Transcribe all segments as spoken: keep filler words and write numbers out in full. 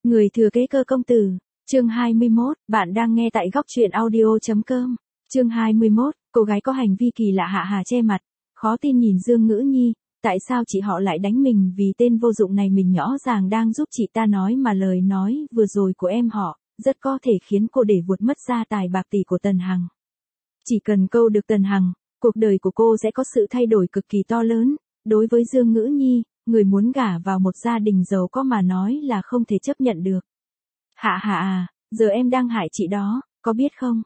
Người thừa kế Cơ công tử, chương hai mươi mốt, bạn đang nghe tại góc truyện audio.com. Chương hai mươi mốt, cô gái có hành vi kỳ lạ. Hạ Hà che mặt, khó tin nhìn Dương Ngữ Nhi, tại sao chị họ lại đánh mình vì tên vô dụng này, mình rõ ràng đang giúp chị ta nói mà lời nói vừa rồi của em họ, rất có thể khiến cô để vụt mất gia tài bạc tỷ của Tần Hằng. Chỉ cần câu được Tần Hằng, cuộc đời của cô sẽ có sự thay đổi cực kỳ to lớn. Đối với Dương Ngữ Nhi, người muốn gả vào một gia đình giàu có mà nói là không thể chấp nhận được. Hạ Hà à, giờ em đang hại chị đó, có biết không?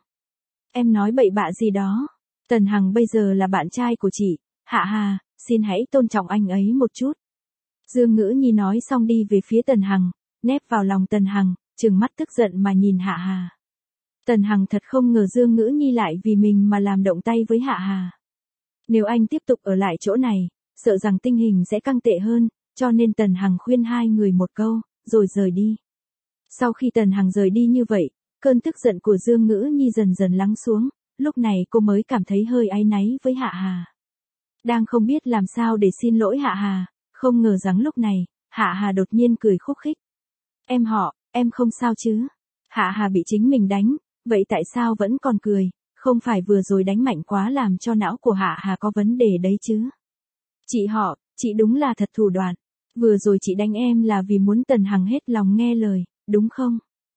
Em nói bậy bạ gì đó? Tần Hằng bây giờ là bạn trai của chị, Hạ Hà, xin hãy tôn trọng anh ấy một chút. Dương Ngữ Nhi nói xong đi về phía Tần Hằng, nép vào lòng Tần Hằng, trừng mắt tức giận mà nhìn Hạ Hà. Tần Hằng thật không ngờ Dương Ngữ Nhi lại vì mình mà làm động tay với Hạ Hà. Nếu anh tiếp tục ở lại chỗ này, sợ rằng tình hình sẽ căng tệ hơn, cho nên Tần Hằng khuyên hai người một câu, rồi rời đi. Sau khi Tần Hằng rời đi như vậy, cơn tức giận của Dương Ngữ Nhi dần dần lắng xuống, lúc này cô mới cảm thấy hơi áy náy với Hạ Hà. Đang không biết làm sao để xin lỗi Hạ Hà, không ngờ rằng lúc này, Hạ Hà đột nhiên cười khúc khích. Em họ, em không sao chứ? Hạ Hà bị chính mình đánh, vậy tại sao vẫn còn cười, không phải vừa rồi đánh mạnh quá làm cho não của Hạ Hà có vấn đề đấy chứ? Chị họ, chị đúng là thật thủ đoạn. Vừa rồi chị đánh em là vì muốn Tần Hằng hết lòng nghe lời, đúng không?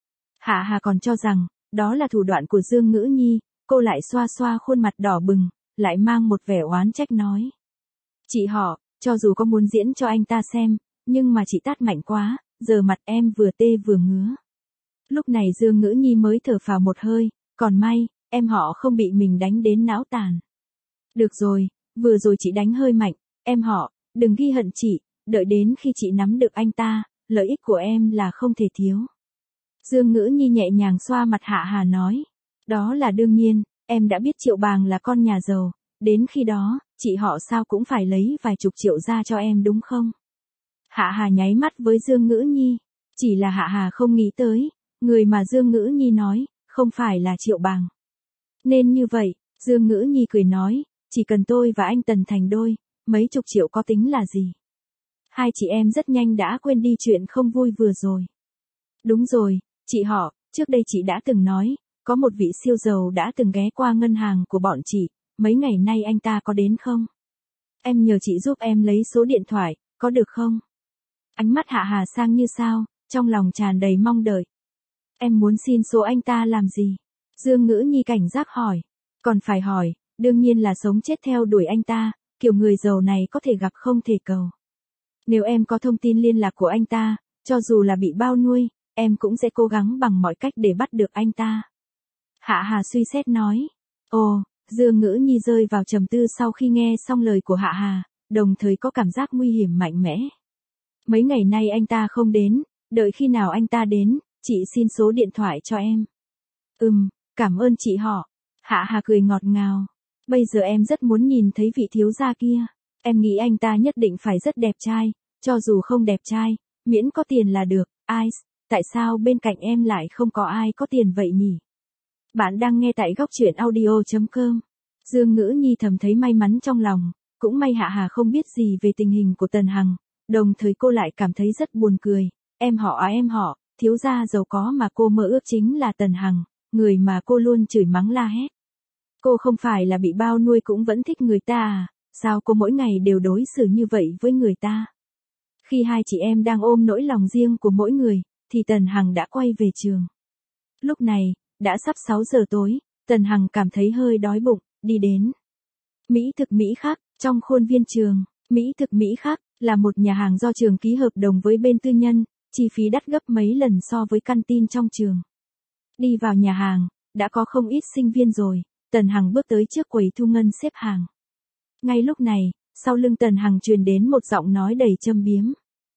Hạ Hà còn cho rằng, đó là thủ đoạn của Dương Ngữ Nhi, cô lại xoa xoa khuôn mặt đỏ bừng, lại mang một vẻ oán trách nói. Chị họ, cho dù có muốn diễn cho anh ta xem, nhưng mà chị tát mạnh quá, giờ mặt em vừa tê vừa ngứa. Lúc này Dương Ngữ Nhi mới thở phào một hơi, còn may, em họ không bị mình đánh đến não tàn. Được rồi, vừa rồi chị đánh hơi mạnh, em họ, đừng ghi hận chị, đợi đến khi chị nắm được anh ta, lợi ích của em là không thể thiếu. Dương Ngữ Nhi nhẹ nhàng xoa mặt Hạ Hà nói, đó là đương nhiên, em đã biết Triệu Bàng là con nhà giàu, đến khi đó, chị họ sao cũng phải lấy vài chục triệu ra cho em đúng không? Hạ Hà nháy mắt với Dương Ngữ Nhi, chỉ là Hạ Hà không nghĩ tới, người mà Dương Ngữ Nhi nói, không phải là Triệu Bàng. Nên như vậy, Dương Ngữ Nhi cười nói, chỉ cần tôi và anh Tần thành đôi, mấy chục triệu có tính là gì? Hai chị em rất nhanh đã quên đi chuyện không vui vừa rồi. Đúng rồi, chị họ, trước đây chị đã từng nói, có một vị siêu giàu đã từng ghé qua ngân hàng của bọn chị, mấy ngày nay anh ta có đến không? Em nhờ chị giúp em lấy số điện thoại, có được không? Ánh mắt Hạ Hà sang như sao, trong lòng tràn đầy mong đợi. Em muốn xin số anh ta làm gì? Dương Ngữ Nhi cảnh giác hỏi. Còn phải hỏi, đương nhiên là sống chết theo đuổi anh ta, kiểu người giàu này có thể gặp không thể cầu. Nếu em có thông tin liên lạc của anh ta, cho dù là bị bao nuôi, em cũng sẽ cố gắng bằng mọi cách để bắt được anh ta. Hạ Hà suy xét nói. Ồ, Dương Ngữ Nhi rơi vào trầm tư sau khi nghe xong lời của Hạ Hà, đồng thời có cảm giác nguy hiểm mạnh mẽ. Mấy ngày nay anh ta không đến, đợi khi nào anh ta đến, chị xin số điện thoại cho em. Ừm, cảm ơn chị họ. Hạ Hà cười ngọt ngào. Bây giờ em rất muốn nhìn thấy vị thiếu gia kia. Em nghĩ anh ta nhất định phải rất đẹp trai, cho dù không đẹp trai, miễn có tiền là được. Ai, tại sao bên cạnh em lại không có ai có tiền vậy nhỉ? Bạn đang nghe tại góc truyện audio.com. Dương Ngữ Nhi thầm thấy may mắn trong lòng, cũng may Hạ Hà không biết gì về tình hình của Tần Hằng, đồng thời cô lại cảm thấy rất buồn cười. Em họ à em họ, thiếu gia giàu có mà cô mơ ước chính là Tần Hằng, người mà cô luôn chửi mắng la hét. Cô không phải là bị bao nuôi cũng vẫn thích người ta à, sao cô mỗi ngày đều đối xử như vậy với người ta? Khi hai chị em đang ôm nỗi lòng riêng của mỗi người, thì Tần Hằng đã quay về trường. Lúc này, đã sắp sáu giờ tối, Tần Hằng cảm thấy hơi đói bụng, đi đến Mỹ thực Mỹ Khắc, trong khuôn viên trường. Mỹ thực Mỹ Khắc là một nhà hàng do trường ký hợp đồng với bên tư nhân, chi phí đắt gấp mấy lần so với căn tin trong trường. Đi vào nhà hàng, đã có không ít sinh viên rồi, Tần Hằng bước tới trước quầy thu ngân xếp hàng. Ngay lúc này, sau lưng Tần Hằng truyền đến một giọng nói đầy châm biếm.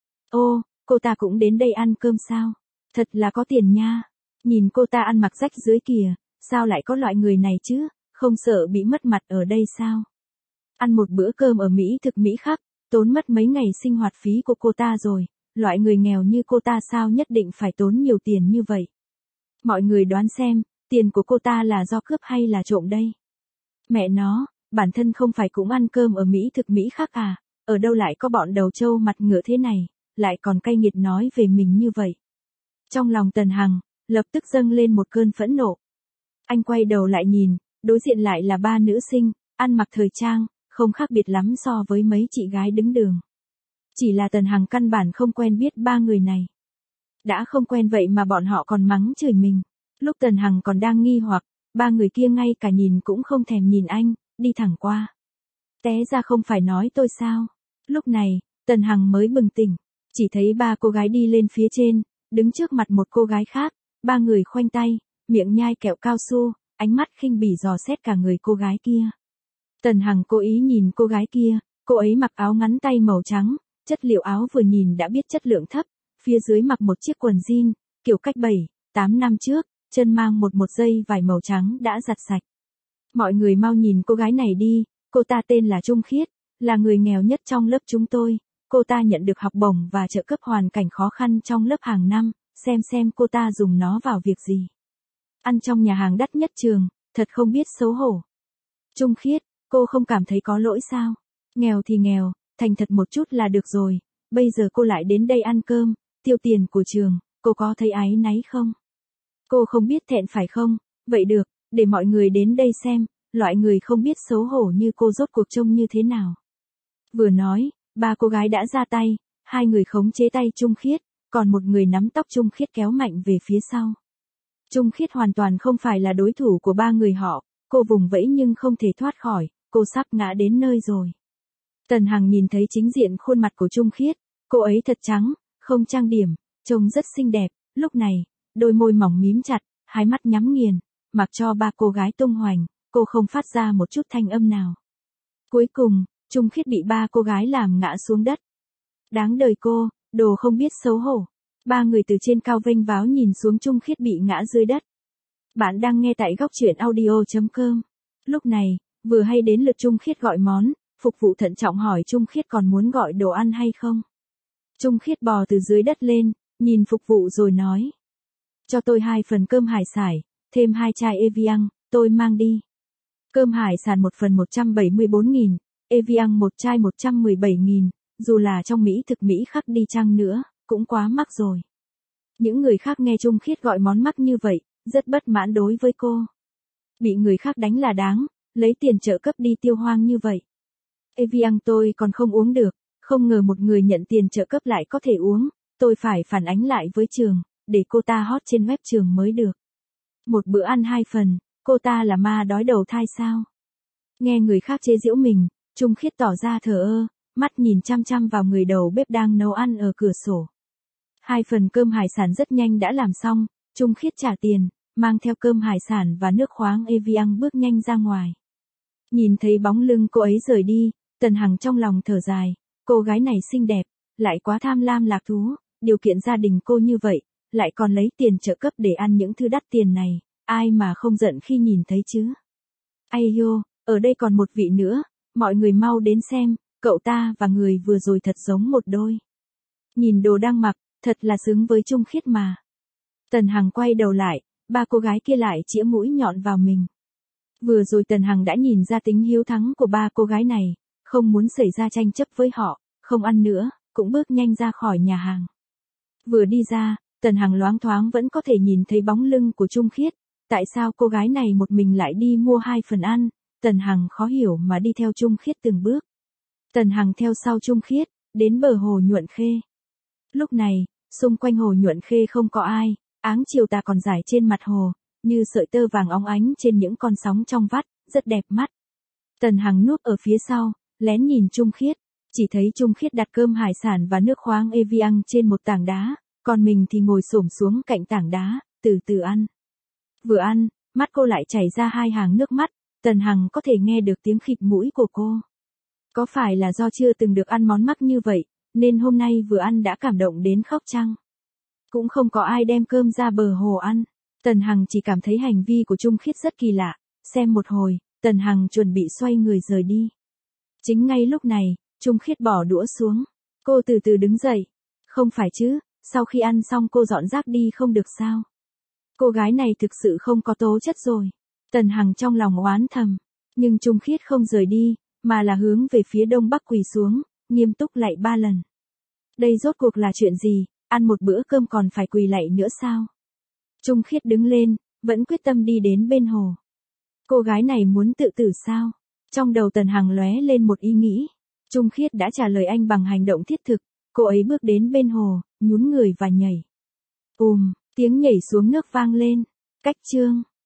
Ô, cô ta cũng đến đây ăn cơm sao? Thật là có tiền nha. Nhìn cô ta ăn mặc rách rưới kìa, sao lại có loại người này chứ, không sợ bị mất mặt ở đây sao? Ăn một bữa cơm ở Mỹ thực Mỹ Khắc, tốn mất mấy ngày sinh hoạt phí của cô ta rồi, loại người nghèo như cô ta sao nhất định phải tốn nhiều tiền như vậy? Mọi người đoán xem, tiền của cô ta là do cướp hay là trộm đây? Mẹ nó, bản thân không phải cũng ăn cơm ở Mỹ thực Mỹ Khắc à, ở đâu lại có bọn đầu trâu mặt ngựa thế này, lại còn cay nghiệt nói về mình như vậy. Trong lòng Tần Hằng, lập tức dâng lên một cơn phẫn nộ. Anh quay đầu lại nhìn, đối diện lại là ba nữ sinh, ăn mặc thời trang, không khác biệt lắm so với mấy chị gái đứng đường. Chỉ là Tần Hằng căn bản không quen biết ba người này. Đã không quen vậy mà bọn họ còn mắng chửi mình. Lúc Tần Hằng còn đang nghi hoặc, ba người kia ngay cả nhìn cũng không thèm nhìn anh, đi thẳng qua. Té ra không phải nói tôi sao. Lúc này, Tần Hằng mới bừng tỉnh, chỉ thấy ba cô gái đi lên phía trên, đứng trước mặt một cô gái khác, ba người khoanh tay, miệng nhai kẹo cao su, ánh mắt khinh bỉ dò xét cả người cô gái kia. Tần Hằng cố ý nhìn cô gái kia, cô ấy mặc áo ngắn tay màu trắng, chất liệu áo vừa nhìn đã biết chất lượng thấp, phía dưới mặc một chiếc quần jean, kiểu cách bảy, tám năm trước, chân mang một một dây vải màu trắng đã giặt sạch. Mọi người mau nhìn cô gái này đi, cô ta tên là Trung Khiết, là người nghèo nhất trong lớp chúng tôi, cô ta nhận được học bổng và trợ cấp hoàn cảnh khó khăn trong lớp hàng năm, xem xem cô ta dùng nó vào việc gì. Ăn trong nhà hàng đắt nhất trường, thật không biết xấu hổ. Trung Khiết, cô không cảm thấy có lỗi sao? Nghèo thì nghèo, thành thật một chút là được rồi, bây giờ cô lại đến đây ăn cơm, tiêu tiền của trường, cô có thấy áy náy không? Cô không biết thẹn phải không? Vậy được, để mọi người đến đây xem, loại người không biết xấu hổ như cô rốt cuộc trông như thế nào. Vừa nói, ba cô gái đã ra tay, hai người khống chế tay Trung Khiết, còn một người nắm tóc Trung Khiết kéo mạnh về phía sau. Trung Khiết hoàn toàn không phải là đối thủ của ba người họ, cô vùng vẫy nhưng không thể thoát khỏi, cô sắp ngã đến nơi rồi. Tần Hằng nhìn thấy chính diện khuôn mặt của Trung Khiết, cô ấy thật trắng, không trang điểm, trông rất xinh đẹp, lúc này, đôi môi mỏng mím chặt, hai mắt nhắm nghiền, mặc cho ba cô gái tung hoành, cô không phát ra một chút thanh âm nào. Cuối cùng, Trung Khiết bị ba cô gái làm ngã xuống đất. Đáng đời cô, đồ không biết xấu hổ. Ba người từ trên cao vênh váo nhìn xuống Trung Khiết bị ngã dưới đất. Bạn đang nghe tại góc truyện audio chấm com. Lúc này, vừa hay đến lượt Trung Khiết gọi món, phục vụ thận trọng hỏi Trung Khiết còn muốn gọi đồ ăn hay không. Trung Khiết bò từ dưới đất lên, nhìn phục vụ rồi nói. Cho tôi hai phần cơm hải sản, thêm hai chai Evian, tôi mang đi. Cơm hải sản một phần một trăm bảy mươi bốn nghìn, Evian một chai một trăm mười bảy nghìn, dù là trong Mỹ thực Mỹ khắc đi chăng nữa, cũng quá mắc rồi. Những người khác nghe Trung Khiết gọi món mắc như vậy, rất bất mãn đối với cô. Bị người khác đánh là đáng, lấy tiền trợ cấp đi tiêu hoang như vậy. Evian tôi còn không uống được, không ngờ một người nhận tiền trợ cấp lại có thể uống, tôi phải phản ánh lại với trường, để cô ta hot trên web trường mới được. Một bữa ăn hai phần, cô ta là ma đói đầu thai sao? Nghe người khác chế giễu mình, Trung Khiết tỏ ra thờ ơ, mắt nhìn chăm chăm vào người đầu bếp đang nấu ăn ở cửa sổ. Hai phần cơm hải sản rất nhanh đã làm xong, Trung Khiết trả tiền, mang theo cơm hải sản và nước khoáng Evian bước nhanh ra ngoài. Nhìn thấy bóng lưng cô ấy rời đi, Tần Hằng trong lòng thở dài, cô gái này xinh đẹp, lại quá tham lam lạc thú, điều kiện gia đình cô như vậy, lại còn lấy tiền trợ cấp để ăn những thứ đắt tiền này, ai mà không giận khi nhìn thấy chứ. Ai yo, ở đây còn một vị nữa, mọi người mau đến xem, cậu ta và người vừa rồi thật giống một đôi. Nhìn đồ đang mặc, thật là xứng với Trung Khiết mà. Tần Hằng quay đầu lại, ba cô gái kia lại chĩa mũi nhọn vào mình. Vừa rồi Tần Hằng đã nhìn ra tính hiếu thắng của ba cô gái này, không muốn xảy ra tranh chấp với họ, không ăn nữa, cũng bước nhanh ra khỏi nhà hàng. Vừa đi ra, Tần Hằng loáng thoáng vẫn có thể nhìn thấy bóng lưng của Trung Khiết, tại sao cô gái này một mình lại đi mua hai phần ăn, Tần Hằng khó hiểu mà đi theo Trung Khiết từng bước. Tần Hằng theo sau Trung Khiết, đến bờ hồ Nhuận Khê. Lúc này, xung quanh hồ Nhuận Khê không có ai, áng chiều tà còn rải trên mặt hồ, như sợi tơ vàng óng ánh trên những con sóng trong vắt, rất đẹp mắt. Tần Hằng núp ở phía sau, lén nhìn Trung Khiết, chỉ thấy Trung Khiết đặt cơm hải sản và nước khoáng Evian trên một tảng đá, còn mình thì ngồi xổm xuống cạnh tảng đá, từ từ ăn. Vừa ăn, mắt cô lại chảy ra hai hàng nước mắt, Tần Hằng có thể nghe được tiếng khịt mũi của cô. Có phải là do chưa từng được ăn món mắc như vậy, nên hôm nay vừa ăn đã cảm động đến khóc chăng? Cũng không có ai đem cơm ra bờ hồ ăn. Tần Hằng chỉ cảm thấy hành vi của Trung Khiết rất kỳ lạ, xem một hồi, Tần Hằng chuẩn bị xoay người rời đi. Chính ngay lúc này, Trung Khiết bỏ đũa xuống. Cô từ từ đứng dậy. Không phải chứ, sau khi ăn xong cô dọn rác đi không được sao? Cô gái này thực sự không có tố chất rồi. Tần Hằng trong lòng oán thầm. Nhưng Trung Khiết không rời đi, mà là hướng về phía đông bắc quỳ xuống, nghiêm túc lạy ba lần. Đây rốt cuộc là chuyện gì? ăn một bữa cơm còn phải quỳ lạy nữa sao? Trung Khiết đứng lên, vẫn quyết tâm đi đến bên hồ. Cô gái này muốn tự tử sao? Trong đầu Tần Hằng lóe lên một ý nghĩ. Trung Khiết đã trả lời anh bằng hành động thiết thực, cô ấy bước đến bên hồ, nhún người và nhảy. Ùm, tiếng nhảy xuống nước vang lên. Cách chương.